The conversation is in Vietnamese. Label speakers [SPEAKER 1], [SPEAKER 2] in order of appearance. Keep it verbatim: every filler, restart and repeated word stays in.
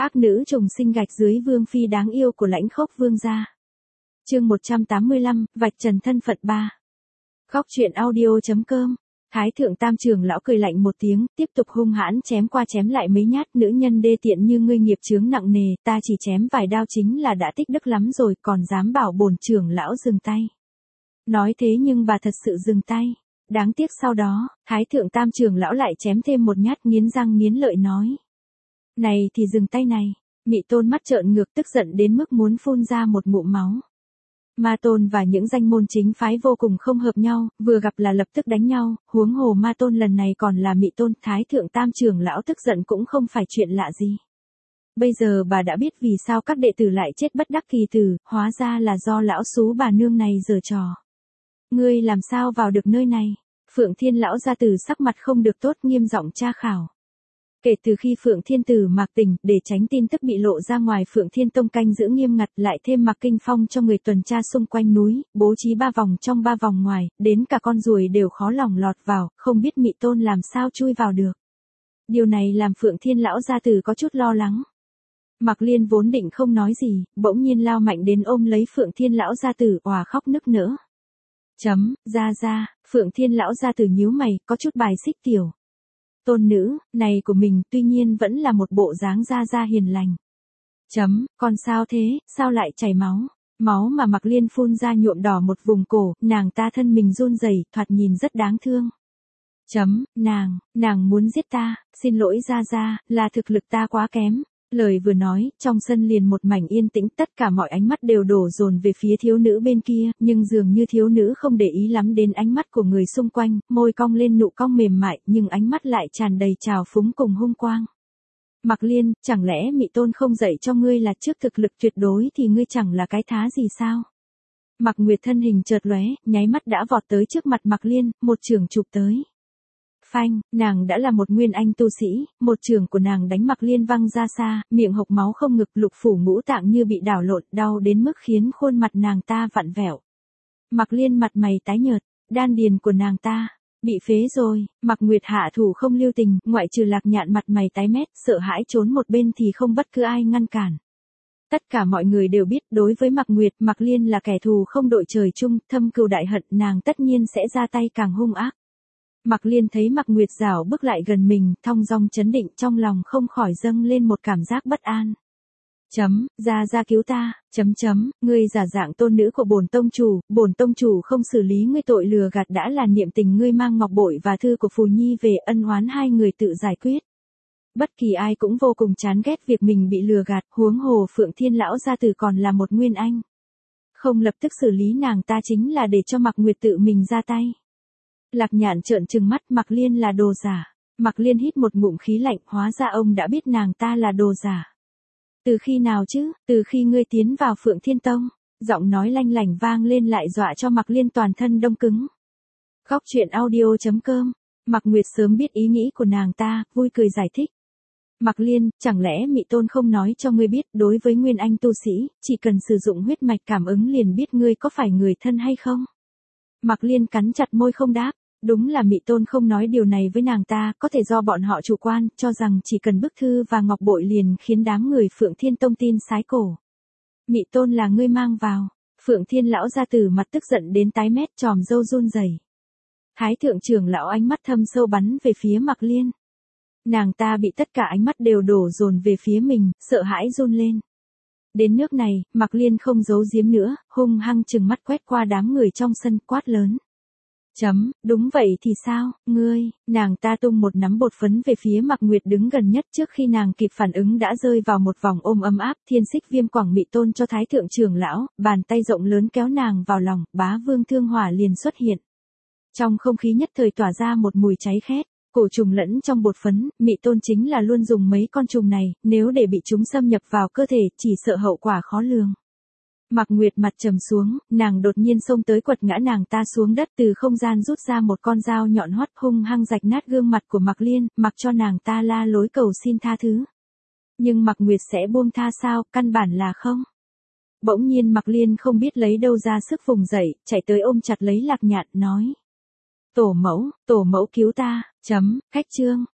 [SPEAKER 1] Ác nữ trùng sinh gạch dưới vương phi đáng yêu của Lãnh Khốc vương gia. Chương một trăm tám mươi lăm, vạch trần thân phận ba. Góc truyện audio.com. Thái thượng tam trưởng lão cười lạnh một tiếng, tiếp tục hung hãn chém qua chém lại mấy nhát. Nữ nhân đê tiện như ngươi nghiệp chướng nặng nề, ta chỉ chém vài đao chính là đã tích đức lắm rồi, còn dám bảo bổn trưởng lão dừng tay. Nói thế nhưng bà thật sự dừng tay. Đáng tiếc sau đó, Thái thượng tam trưởng lão lại chém thêm một nhát, nghiến răng nghiến lợi nói. Này thì dừng tay này. Mị Tôn mắt trợn ngược, tức giận đến mức muốn phun ra một ngụm máu. Ma Tôn và những danh môn chính phái vô cùng không hợp nhau, vừa gặp là lập tức đánh nhau, huống hồ Ma Tôn lần này còn là Mị Tôn. Thái thượng tam trưởng lão tức giận cũng không phải chuyện lạ gì. Bây giờ bà đã biết vì sao các đệ tử lại chết bất đắc kỳ tử, hóa ra là do lão xú bà nương này giở trò. Ngươi làm sao vào được nơi này? Phượng Thiên lão gia tử sắc mặt không được tốt, nghiêm giọng tra khảo. Kể từ khi Phượng Thiên Tử Mạc Tình, để tránh tin tức bị lộ ra ngoài, Phượng Thiên Tông canh giữ nghiêm ngặt, lại thêm Mạc Kinh Phong cho người tuần tra xung quanh núi, bố trí ba vòng trong ba vòng ngoài, đến cả con ruồi đều khó lòng lọt vào, không biết Mị Tôn làm sao chui vào được. Điều này làm Phượng Thiên lão gia tử có chút lo lắng. Mạc Liên vốn định không nói gì, bỗng nhiên lao mạnh đến ôm lấy Phượng Thiên lão gia tử, òa khóc nức nở. Chấm, ra ra, Phượng Thiên lão gia tử nhíu mày, có chút bài xích tiểu tôn nữ này của mình, tuy nhiên vẫn là một bộ dáng ra ra hiền lành. Chấm, con sao thế, sao lại chảy máu? Máu mà Mạc Liên phun ra nhuộm đỏ một vùng cổ, nàng ta thân mình run rẩy, thoạt nhìn rất đáng thương. Chấm, nàng, nàng muốn giết ta, xin lỗi ra ra, là thực lực ta quá kém. Lời vừa nói, trong sân liền một mảnh yên tĩnh, tất cả mọi ánh mắt đều đổ dồn về phía thiếu nữ bên kia, nhưng dường như thiếu nữ không để ý lắm đến ánh mắt của người xung quanh, môi cong lên nụ cong mềm mại, nhưng ánh mắt lại tràn đầy trào phúng cùng hung quang. Mạc Liên, chẳng lẽ Mị Tôn không dạy cho ngươi là trước thực lực tuyệt đối thì ngươi chẳng là cái thá gì sao? Mạc Nguyệt thân hình chợt lóe, nháy mắt đã vọt tới trước mặt Mạc Liên, một chưởng chụp tới. Phanh, nàng đã là một nguyên anh tu sĩ, một trường của nàng đánh Mạc Liên văng ra xa, miệng hộc máu không ngực, lục phủ ngũ tạng như bị đảo lộn, đau đến mức khiến khuôn mặt nàng ta vặn vẹo. Mạc Liên mặt mày tái nhợt, đan điền của nàng ta bị phế rồi. Mạc Nguyệt hạ thủ không lưu tình, ngoại trừ Lạc Nhạn mặt mày tái mét, sợ hãi trốn một bên thì không bất cứ ai ngăn cản. Tất cả mọi người đều biết, đối với Mạc Nguyệt, Mạc Liên là kẻ thù không đội trời chung, thâm cừu đại hận, nàng tất nhiên sẽ ra tay càng hung ác. Mạc Liên thấy Mạc Nguyệt rảo bước lại gần mình, thong dong chấn định, trong lòng không khỏi dâng lên một cảm giác bất an. Chấm, ra ra cứu ta, chấm chấm, ngươi giả dạng tôn nữ của bổn tông chủ, bổn tông chủ không xử lý ngươi tội lừa gạt đã là niệm tình, ngươi mang ngọc bội và thư của Phù Nhi về, ân oán hai người tự giải quyết. Bất kỳ ai cũng vô cùng chán ghét việc mình bị lừa gạt, huống hồ Phượng Thiên lão gia tử còn là một nguyên anh. Không lập tức xử lý nàng ta chính là để cho Mạc Nguyệt tự mình ra tay. Lạc Nhạn trợn trừng mắt, Mạc Liên là đồ giả. Mạc Liên hít một ngụm khí lạnh, hóa ra ông đã biết nàng ta là đồ giả. Từ khi nào chứ? Từ khi ngươi tiến vào Phượng Thiên Tông. Giọng nói lanh lảnh vang lên lại dọa cho Mạc Liên toàn thân đông cứng. Góc truyện audio.com. Mạc Nguyệt sớm biết ý nghĩ của nàng ta, vui cười giải thích. Mạc Liên, chẳng lẽ Mị Tôn không nói cho ngươi biết, đối với nguyên anh tu sĩ, chỉ cần sử dụng huyết mạch cảm ứng liền biết ngươi có phải người thân hay không? Mạc Liên cắn chặt môi không đáp. Đúng là Mị Tôn không nói điều này với nàng ta, có thể do bọn họ chủ quan, cho rằng chỉ cần bức thư và ngọc bội liền khiến đám người Phượng Thiên Tông tin sái cổ. Mị Tôn là ngươi mang vào. Phượng Thiên lão gia tử mặt tức giận đến tái mét, tròm râu run rẩy. Thái thượng trưởng lão ánh mắt thâm sâu bắn về phía Mạc Liên. Nàng ta bị tất cả ánh mắt đều đổ dồn về phía mình, sợ hãi run lên. Đến nước này, Mạc Liên không giấu giếm nữa, hung hăng trừng mắt quét qua đám người trong sân, quát lớn. Chấm, đúng vậy thì sao, ngươi, nàng ta tung một nắm bột phấn về phía Mạc Nguyệt đứng gần nhất, trước khi nàng kịp phản ứng đã rơi vào một vòng ôm ấm áp, thiên xích viêm quảng Mị Tôn cho Thái thượng trưởng lão, bàn tay rộng lớn kéo nàng vào lòng, bá vương thương hỏa liền xuất hiện. Trong không khí nhất thời tỏa ra một mùi cháy khét, cổ trùng lẫn trong bột phấn, Mị Tôn chính là luôn dùng mấy con trùng này, nếu để bị chúng xâm nhập vào cơ thể, chỉ sợ hậu quả khó lường. Mạc Nguyệt mặt trầm xuống, nàng đột nhiên xông tới quật ngã nàng ta xuống đất, từ không gian rút ra một con dao nhọn hoắt, hung hăng rạch nát gương mặt của Mạc Liên, mặc cho nàng ta la lối cầu xin tha thứ. Nhưng Mạc Nguyệt sẽ buông tha sao, căn bản là không. Bỗng nhiên Mạc Liên không biết lấy đâu ra sức vùng dậy, chạy tới ôm chặt lấy Lạc Nhạn, nói. Tổ mẫu, tổ mẫu cứu ta, chấm, khách trương,